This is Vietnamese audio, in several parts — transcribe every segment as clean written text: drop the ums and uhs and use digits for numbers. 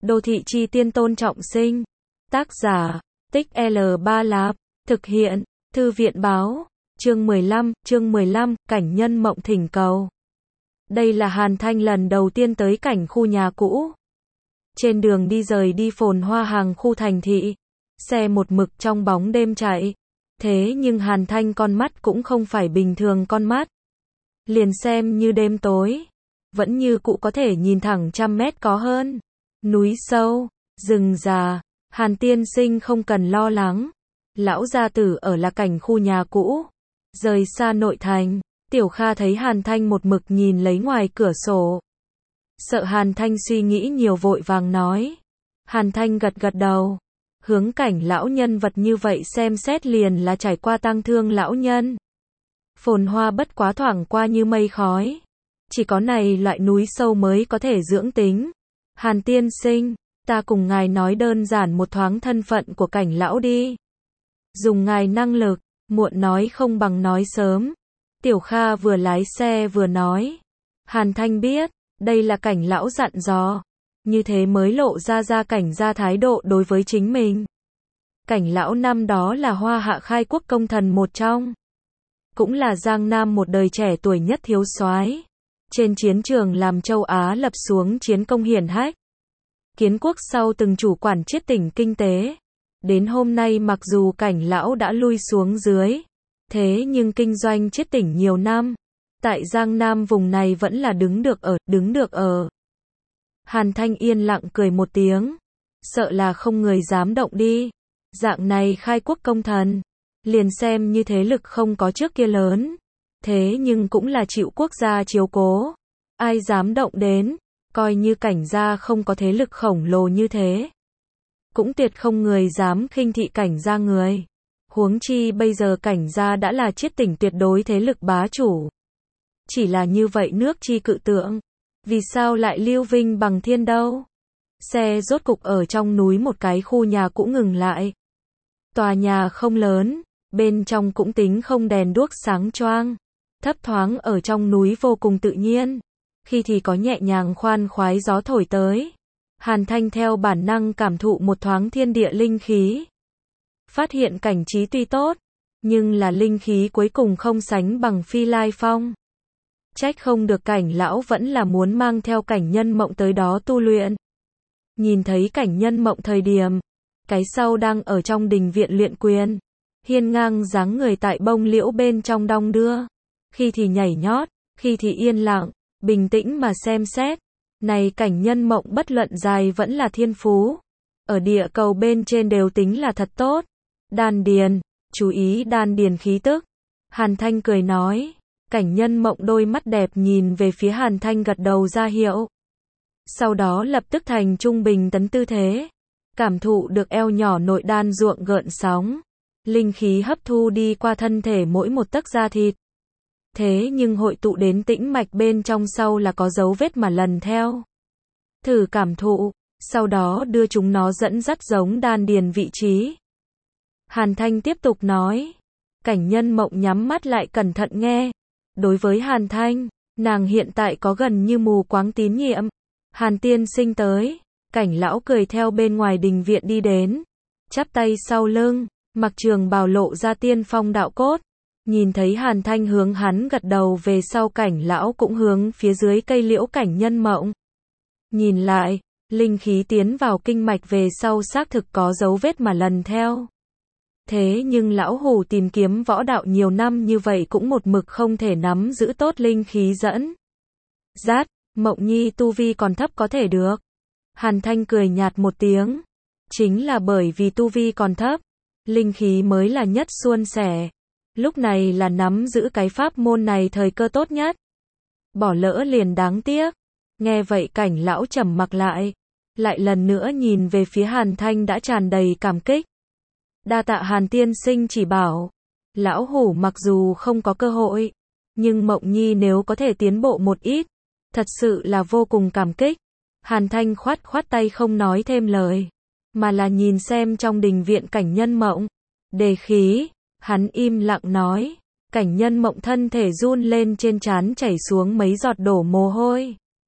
Đô thị chi tiên Tôn Trọng Sinh. Tác giả, Tích L Ba Lạp. Thực hiện, Thư viện báo. Chương 15, cảnh nhân mộng thỉnh cầu. Đây là Hàn Thanh lần đầu tiên tới cảnh khu nhà cũ. Trên đường đi rời đi phồn hoa hàng khu thành thị, xe một mực trong bóng đêm chạy. Thế nhưng Hàn Thanh con mắt cũng không phải bình thường con mắt. Liền xem như đêm tối, vẫn như cũ có thể nhìn thẳng 100 mét có hơn. Núi sâu, rừng già, Hàn tiên sinh không cần lo lắng. Lão gia tử ở là cảnh khu nhà cũ, rời xa nội thành. Tiểu Kha thấy Hàn Thanh một mực nhìn lấy ngoài cửa sổ. Sợ Hàn Thanh suy nghĩ nhiều vội vàng nói. Hàn Thanh gật gật đầu. Hướng cảnh lão nhân vật như vậy xem xét liền là trải qua tang thương lão nhân. Phồn hoa bất quá thoảng qua như mây khói. Chỉ có này loại núi sâu mới có thể dưỡng tính. Hàn tiên sinh, ta cùng ngài nói đơn giản một thoáng thân phận của cảnh lão đi. Dùng ngài năng lực, muộn nói không bằng nói sớm. Tiểu Kha vừa lái xe vừa nói. Hàn Thanh biết, đây là cảnh lão dặn dò. Như thế mới lộ ra cảnh ra thái độ đối với chính mình. Cảnh lão năm đó là Hoa Hạ khai quốc công thần một trong. Cũng là Giang Nam một đời trẻ tuổi nhất thiếu soái. Trên chiến trường làm châu Á lập xuống chiến công hiển hách. Kiến quốc sau từng chủ quản chiết tỉnh kinh tế. Đến hôm nay mặc dù cảnh lão đã lui xuống dưới. Thế nhưng kinh doanh chiết tỉnh nhiều năm. Tại Giang Nam vùng này vẫn là đứng được ở. Hàn Thanh yên lặng cười một tiếng. Sợ là không người dám động đi. Dạng này khai quốc công thần. Liền xem như thế lực không có trước kia lớn. Thế nhưng cũng là chịu quốc gia chiếu cố. Ai dám động đến. Coi như cảnh gia không có thế lực khổng lồ như thế. Cũng tuyệt không người dám khinh thị cảnh gia người. Huống chi bây giờ cảnh gia đã là chiết tỉnh tuyệt đối thế lực bá chủ. Chỉ là như vậy nước chi cự tượng. Vì sao lại lưu vinh bằng thiên đâu? Xe rốt cục ở trong núi một cái khu nhà cũ ngừng lại. Tòa nhà không lớn, bên trong cũng tính không đèn đuốc sáng choang. Thấp thoáng ở trong núi vô cùng tự nhiên. Khi thì có nhẹ nhàng khoan khoái gió thổi tới. Hàn Thanh theo bản năng cảm thụ một thoáng thiên địa linh khí. Phát hiện cảnh trí tuy tốt, nhưng là linh khí cuối cùng không sánh bằng Phi Lai Phong. Trách không được cảnh lão vẫn là muốn mang theo cảnh nhân mộng tới đó tu luyện. Nhìn thấy cảnh nhân mộng thời điểm, cái sau đang ở trong đình viện luyện quyền. Hiên ngang dáng người tại bông liễu bên trong đong đưa. Khi thì nhảy nhót, khi thì yên lặng, bình tĩnh mà xem xét. Này cảnh nhân mộng bất luận dài vẫn là thiên phú. Ở địa cầu bên trên đều tính là thật tốt. Đan điền, chú ý đan điền khí tức. Hàn Thanh cười nói. Cảnh nhân mộng đôi mắt đẹp nhìn về phía Hàn Thanh gật đầu ra hiệu. Sau đó lập tức thành trung bình tấn tư thế. Cảm thụ được eo nhỏ nội đan ruộng gợn sóng. Linh khí hấp thu đi qua thân thể mỗi một tấc da thịt. Thế nhưng hội tụ đến tĩnh mạch bên trong sau là có dấu vết mà lần theo. Thử cảm thụ, sau đó đưa chúng nó dẫn dắt giống đan điền vị trí. Hàn Thanh tiếp tục nói. Cảnh nhân mộng nhắm mắt lại cẩn thận nghe. Đối với Hàn Thanh, nàng hiện tại có gần như mù quáng tín nhiệm. Hàn tiên sinh tới, cảnh lão cười theo bên ngoài đình viện đi đến. Chắp tay sau lưng, mặc trường bào lộ ra tiên phong đạo cốt. Nhìn thấy Hàn Thanh hướng hắn gật đầu về sau cảnh lão cũng hướng phía dưới cây liễu cảnh nhân mộng. Nhìn lại, linh khí tiến vào kinh mạch về sau xác thực có dấu vết mà lần theo. Thế nhưng lão hủ tìm kiếm võ đạo nhiều năm như vậy cũng một mực không thể nắm giữ tốt linh khí dẫn. Rát, Mộng Nhi tu vi còn thấp có thể được. Hàn Thanh cười nhạt một tiếng. Chính là bởi vì tu vi còn thấp, linh khí mới là nhất suôn sẻ. Lúc này là nắm giữ cái pháp môn này thời cơ tốt nhất. Bỏ lỡ liền đáng tiếc. Nghe vậy cảnh lão trầm mặc lại. Lại lần nữa nhìn về phía Hàn Thanh đã tràn đầy cảm kích. Đa tạ Hàn tiên sinh chỉ bảo. Lão hủ mặc dù không có cơ hội, nhưng Mộng Nhi nếu có thể tiến bộ một ít, thật sự là vô cùng cảm kích. Hàn Thanh khoát tay không nói thêm lời, mà là nhìn xem trong đình viện cảnh nhân mộng. Đề khí, hắn im lặng nói. Cảnh nhân mộng thân thể run lên trên trán chảy xuống mấy giọt đổ mồ hôi.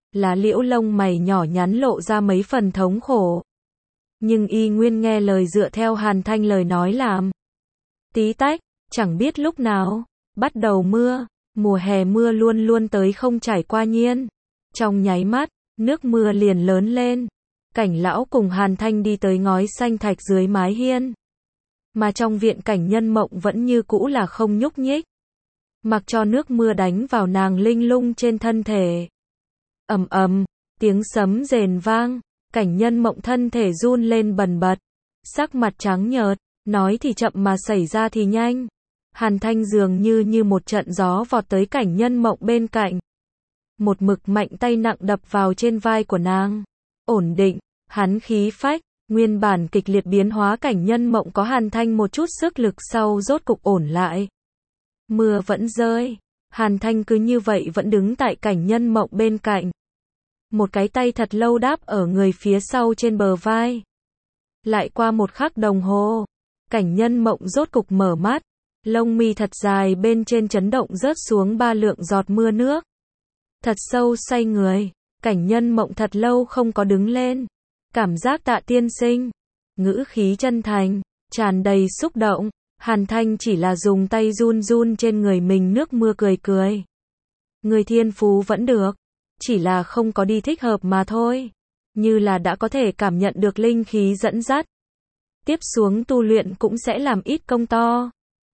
Lá liễu lông mày nhỏ nhắn lộ ra mấy phần thống khổ. Nhưng y nguyên nghe lời dựa theo Hàn Thanh lời nói làm. Tí tách, chẳng biết lúc nào, bắt đầu mưa, mùa hè mưa luôn luôn tới không trải qua nhiên. Trong nháy mắt, nước mưa liền lớn lên. Cảnh lão cùng Hàn Thanh đi tới ngói xanh thạch dưới mái hiên. Mà trong viện Cảnh Nhân Mộng vẫn như cũ là không nhúc nhích. Mặc cho nước mưa đánh vào nàng linh lung trên thân thể. Ầm ầm, tiếng sấm rền vang, Cảnh Nhân Mộng thân thể run lên bần bật. Sắc mặt trắng nhợt, nói thì chậm mà xảy ra thì nhanh. Hàn Thanh dường như một trận gió vọt tới Cảnh Nhân Mộng bên cạnh. Một mực mạnh tay nặng đập vào trên vai của nàng. Ổn định, hắn khí phách, nguyên bản kịch liệt biến hóa Cảnh Nhân Mộng có Hàn Thanh một chút sức lực sau rốt cục ổn lại. Mưa vẫn rơi, Hàn Thanh cứ như vậy vẫn đứng tại Cảnh Nhân Mộng bên cạnh. Một cái tay thật lâu đáp ở người phía sau trên bờ vai. Lại qua một khắc đồng hồ, Cảnh Nhân Mộng rốt cục mở mắt, lông mi thật dài bên trên chấn động rớt xuống 3 lượng giọt mưa nước. Thật sâu xoay người, Cảnh Nhân Mộng thật lâu không có đứng lên. Cảm giác Tạ tiên sinh, ngữ khí chân thành, tràn đầy xúc động. Hàn Thanh chỉ là dùng tay run run trên người mình nước mưa cười cười. Người thiên phú vẫn được, chỉ là không có đi thích hợp mà thôi. Như là đã có thể cảm nhận được linh khí dẫn dắt. Tiếp xuống tu luyện cũng sẽ làm ít công to.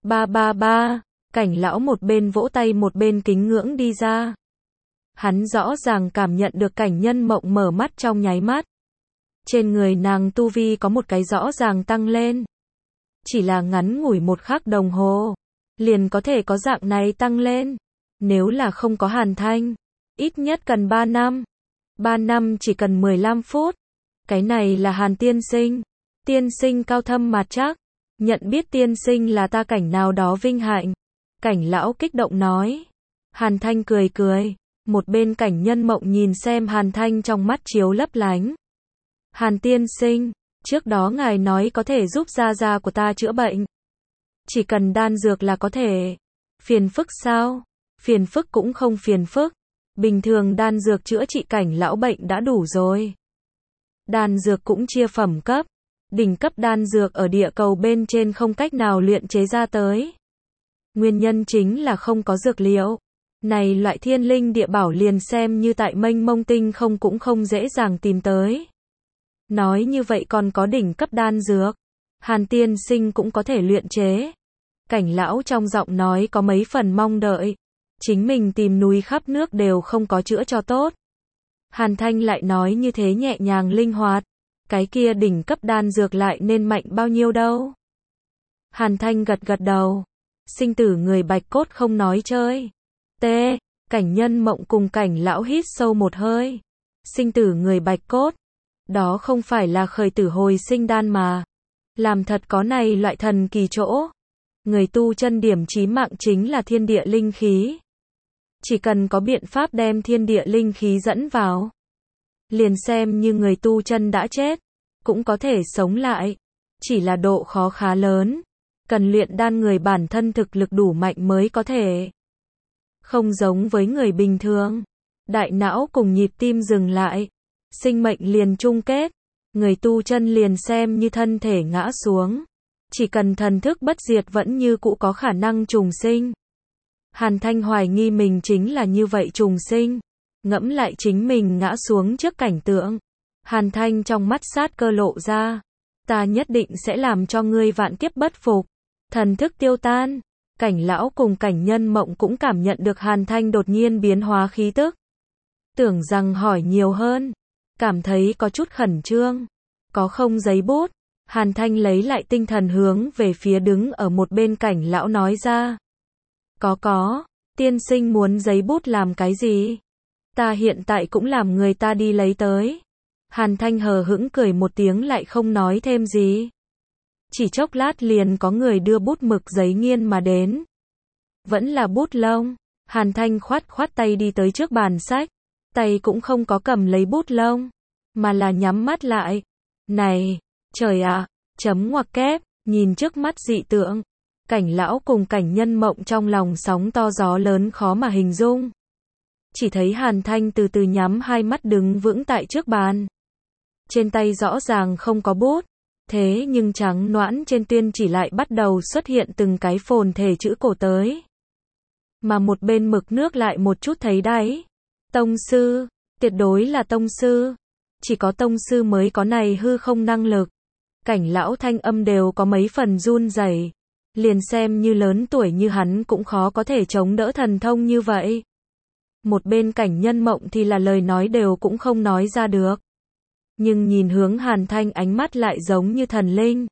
Ba, Cảnh lão một bên vỗ tay một bên kính ngưỡng đi ra. Hắn rõ ràng cảm nhận được Cảnh Nhân Mộng mở mắt trong nháy mắt. Trên người nàng tu vi có một cái rõ ràng tăng lên. Chỉ là ngắn ngủi một khắc đồng hồ, liền có thể có dạng này tăng lên. Nếu là không có Hàn Thanh, ít nhất cần 3 năm. 3 năm chỉ cần 15 phút. Cái này là Hàn tiên sinh. Tiên sinh cao thâm mạt trắc. Nhận biết tiên sinh là ta Cảnh nào đó vinh hạnh. Cảnh lão kích động nói. Hàn Thanh cười cười. Một bên Cảnh Nhân Mộng nhìn xem Hàn Thanh trong mắt chiếu lấp lánh. Hàn tiên sinh, trước đó ngài nói có thể giúp gia gia của ta chữa bệnh. Chỉ cần đan dược là có thể. Phiền phức sao? Phiền phức cũng không phiền phức. Bình thường đan dược chữa trị Cảnh lão bệnh đã đủ rồi. Đan dược cũng chia phẩm cấp. Đỉnh cấp đan dược ở địa cầu bên trên không cách nào luyện chế ra tới. Nguyên nhân chính là không có dược liệu. Này loại thiên linh địa bảo liền xem như tại mênh mông tinh không cũng không dễ dàng tìm tới. Nói như vậy còn có đỉnh cấp đan dược. Hàn tiên sinh cũng có thể luyện chế. Cảnh lão trong giọng nói có mấy phần mong đợi. Chính mình tìm núi khắp nước đều không có chữa cho tốt. Hàn Thanh lại nói như thế nhẹ nhàng linh hoạt. Cái kia đỉnh cấp đan dược lại nên mạnh bao nhiêu đâu. Hàn Thanh gật gật đầu. Sinh tử người bạch cốt không nói chơi. Cảnh Nhân Mộng cùng Cảnh lão hít sâu một hơi. Sinh tử người bạch cốt. Đó không phải là khởi tử hồi sinh đan mà. Làm thật có này loại thần kỳ chỗ. Người tu chân điểm chí mạng chính là thiên địa linh khí. Chỉ cần có biện pháp đem thiên địa linh khí dẫn vào. Liền xem như người tu chân đã chết. Cũng có thể sống lại. Chỉ là độ khó khá lớn. Cần luyện đan người bản thân thực lực đủ mạnh mới có thể. Không giống với người bình thường. Đại não cùng nhịp tim dừng lại. Sinh mệnh liền chung kết. Người tu chân liền xem như thân thể ngã xuống. Chỉ cần thần thức bất diệt vẫn như cũ có khả năng trùng sinh. Hàn Thanh hoài nghi mình chính là như vậy trùng sinh. Ngẫm lại chính mình ngã xuống trước cảnh tượng. Hàn Thanh trong mắt sát cơ lộ ra. Ta nhất định sẽ làm cho ngươi vạn kiếp bất phục. Thần thức tiêu tan. Cảnh lão cùng Cảnh Nhân Mộng cũng cảm nhận được Hàn Thanh đột nhiên biến hóa khí tức. Tưởng rằng hỏi nhiều hơn. Cảm thấy có chút khẩn trương. Có không giấy bút? Hàn Thanh lấy lại tinh thần hướng về phía đứng ở một bên Cảnh lão nói ra. Có. Tiên sinh muốn giấy bút làm cái gì? Ta hiện tại cũng làm người ta đi lấy tới. Hàn Thanh hờ hững cười một tiếng lại không nói thêm gì. Chỉ chốc lát liền có người đưa bút mực giấy nghiên mà đến. Vẫn là bút lông. Hàn Thanh khoát tay đi tới trước bàn sách. Tay cũng không có cầm lấy bút lông. Mà là nhắm mắt lại. Này, trời ạ, chấm ngoặc kép, nhìn trước mắt dị tượng. Cảnh lão cùng Cảnh Nhân Mộng trong lòng sóng to gió lớn khó mà hình dung. chỉ thấy Hàn Thanh từ từ nhắm hai mắt đứng vững tại trước bàn. Trên tay rõ ràng không có bút, thế nhưng trắng nõn trên tuyên chỉ lại bắt đầu xuất hiện từng cái phồn thể chữ cổ tới. Mà một bên mực nước lại một chút thấy đáy. Tông sư, tuyệt đối là tông sư. Chỉ có tông sư mới có này hư không năng lực. Cảnh lão thanh âm đều có mấy phần run rẩy. Liền xem như lớn tuổi như hắn cũng khó có thể chống đỡ thần thông như vậy. Một bên Cảnh Nhân Mộng thì là lời nói đều cũng không nói ra được. Nhưng nhìn hướng Hàn Thanh ánh mắt lại giống như thần linh.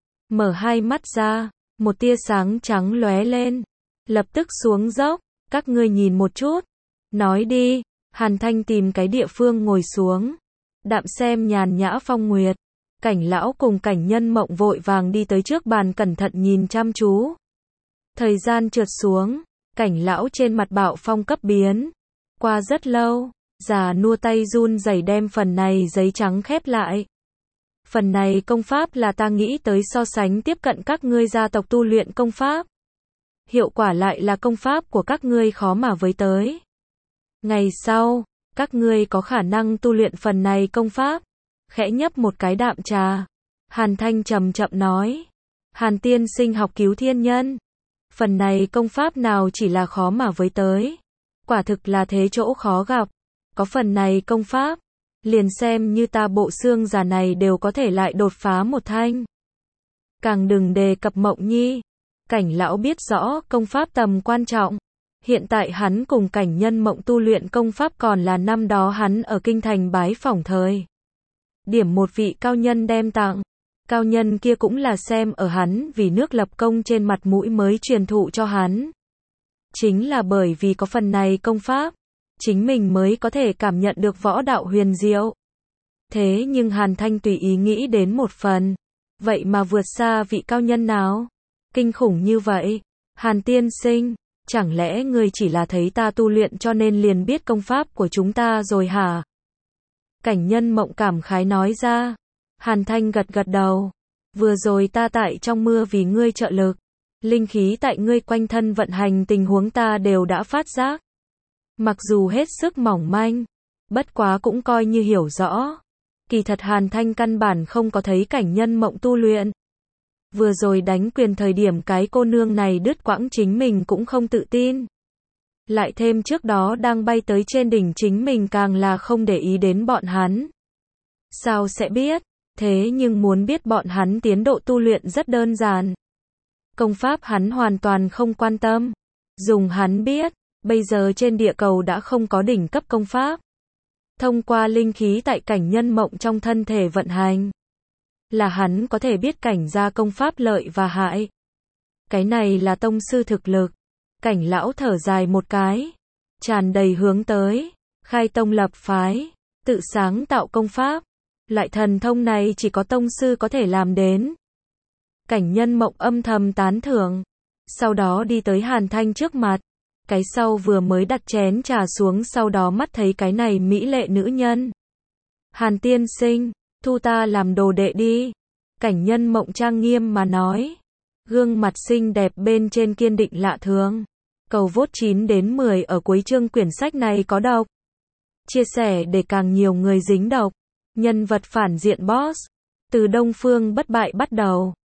Mở hai mắt ra, một tia sáng trắng lóe lên. Lập tức xuống dốc, các ngươi nhìn một chút. Nói đi, Hàn Thanh tìm cái địa phương ngồi xuống. Đạm xem nhàn nhã phong nguyệt. Cảnh lão cùng Cảnh Nhân Mộng vội vàng đi tới trước bàn cẩn thận nhìn chăm chú. Thời gian trượt xuống, Cảnh lão trên mặt bạo phong cấp biến. Qua rất lâu, già nua tay run rẩy đem phần này giấy trắng khép lại. Phần này công pháp là ta nghĩ tới so sánh tiếp cận các ngươi gia tộc tu luyện công pháp. Hiệu quả lại là công pháp của các ngươi khó mà với tới. Ngày sau, các ngươi có khả năng tu luyện phần này công pháp. Khẽ nhấp một cái đạm trà. Hàn Thanh chậm chậm nói. Hàn tiên sinh học cứu thiên nhân. Phần này công pháp nào chỉ là khó mà với tới. Quả thực là thế chỗ khó gặp. Có phần này công pháp. Liền xem như ta bộ xương già này đều có thể lại đột phá một thanh. Càng đừng đề cập Mộng Nhi. Cảnh lão biết rõ công pháp tầm quan trọng. Hiện tại hắn cùng Cảnh Nhân Mộng tu luyện công pháp còn là năm đó hắn ở kinh thành bái phỏng thời. Điểm một vị cao nhân đem tặng. Cao nhân kia cũng là xem ở hắn vì nước lập công trên mặt mũi mới truyền thụ cho hắn. Chính là bởi vì có phần này công pháp, chính mình mới có thể cảm nhận được võ đạo huyền diệu. Thế nhưng Hàn Thanh tùy ý nghĩ đến một phần. Vậy mà vượt xa vị cao nhân nào? Kinh khủng như vậy. Hàn tiên sinh, chẳng lẽ ngươi chỉ là thấy ta tu luyện cho nên liền biết công pháp của chúng ta rồi hả? Cảnh Nhân Mộng cảm khái nói ra. Hàn Thanh gật gật đầu. Vừa rồi ta tại trong mưa vì ngươi trợ lực. Linh khí tại ngươi quanh thân vận hành tình huống ta đều đã phát giác. Mặc dù hết sức mỏng manh, bất quá cũng coi như hiểu rõ. Kỳ thật Hàn Thanh căn bản không có thấy Cảnh Nhân Mộng tu luyện. Vừa rồi đánh quyền thời điểm cái cô nương này đứt quãng chính mình cũng không tự tin. Lại thêm trước đó đang bay tới trên đỉnh chính mình càng là không để ý đến bọn hắn. Sao sẽ biết? Thế nhưng muốn biết bọn hắn tiến độ tu luyện rất đơn giản. Công pháp hắn hoàn toàn không quan tâm. Dùng hắn biết, bây giờ trên địa cầu đã không có đỉnh cấp công pháp. Thông qua linh khí tại Cảnh Nhân Mộng trong thân thể vận hành. Là hắn có thể biết cảnh gia công pháp lợi và hại. Cái này là tông sư thực lực. Cảnh lão thở dài một cái. Tràn đầy hướng tới. Khai tông lập phái. Tự sáng tạo công pháp. Loại thần thông này chỉ có tông sư có thể làm đến. Cảnh Nhân Mộng âm thầm tán thưởng. Sau đó đi tới Hàn Thanh trước mặt. Cái sau vừa mới đặt chén trà xuống sau đó mắt thấy cái này mỹ lệ nữ nhân. Hàn tiên sinh, thu ta làm đồ đệ đi. Cảnh Nhân Mộng trang nghiêm mà nói. Gương mặt xinh đẹp bên trên kiên định lạ thường. Cầu vote 9 đến 10 ở cuối chương quyển sách này có độc. Chia sẻ để càng nhiều người dính độc. Nhân vật phản diện boss. Từ Đông Phương bất bại bắt đầu.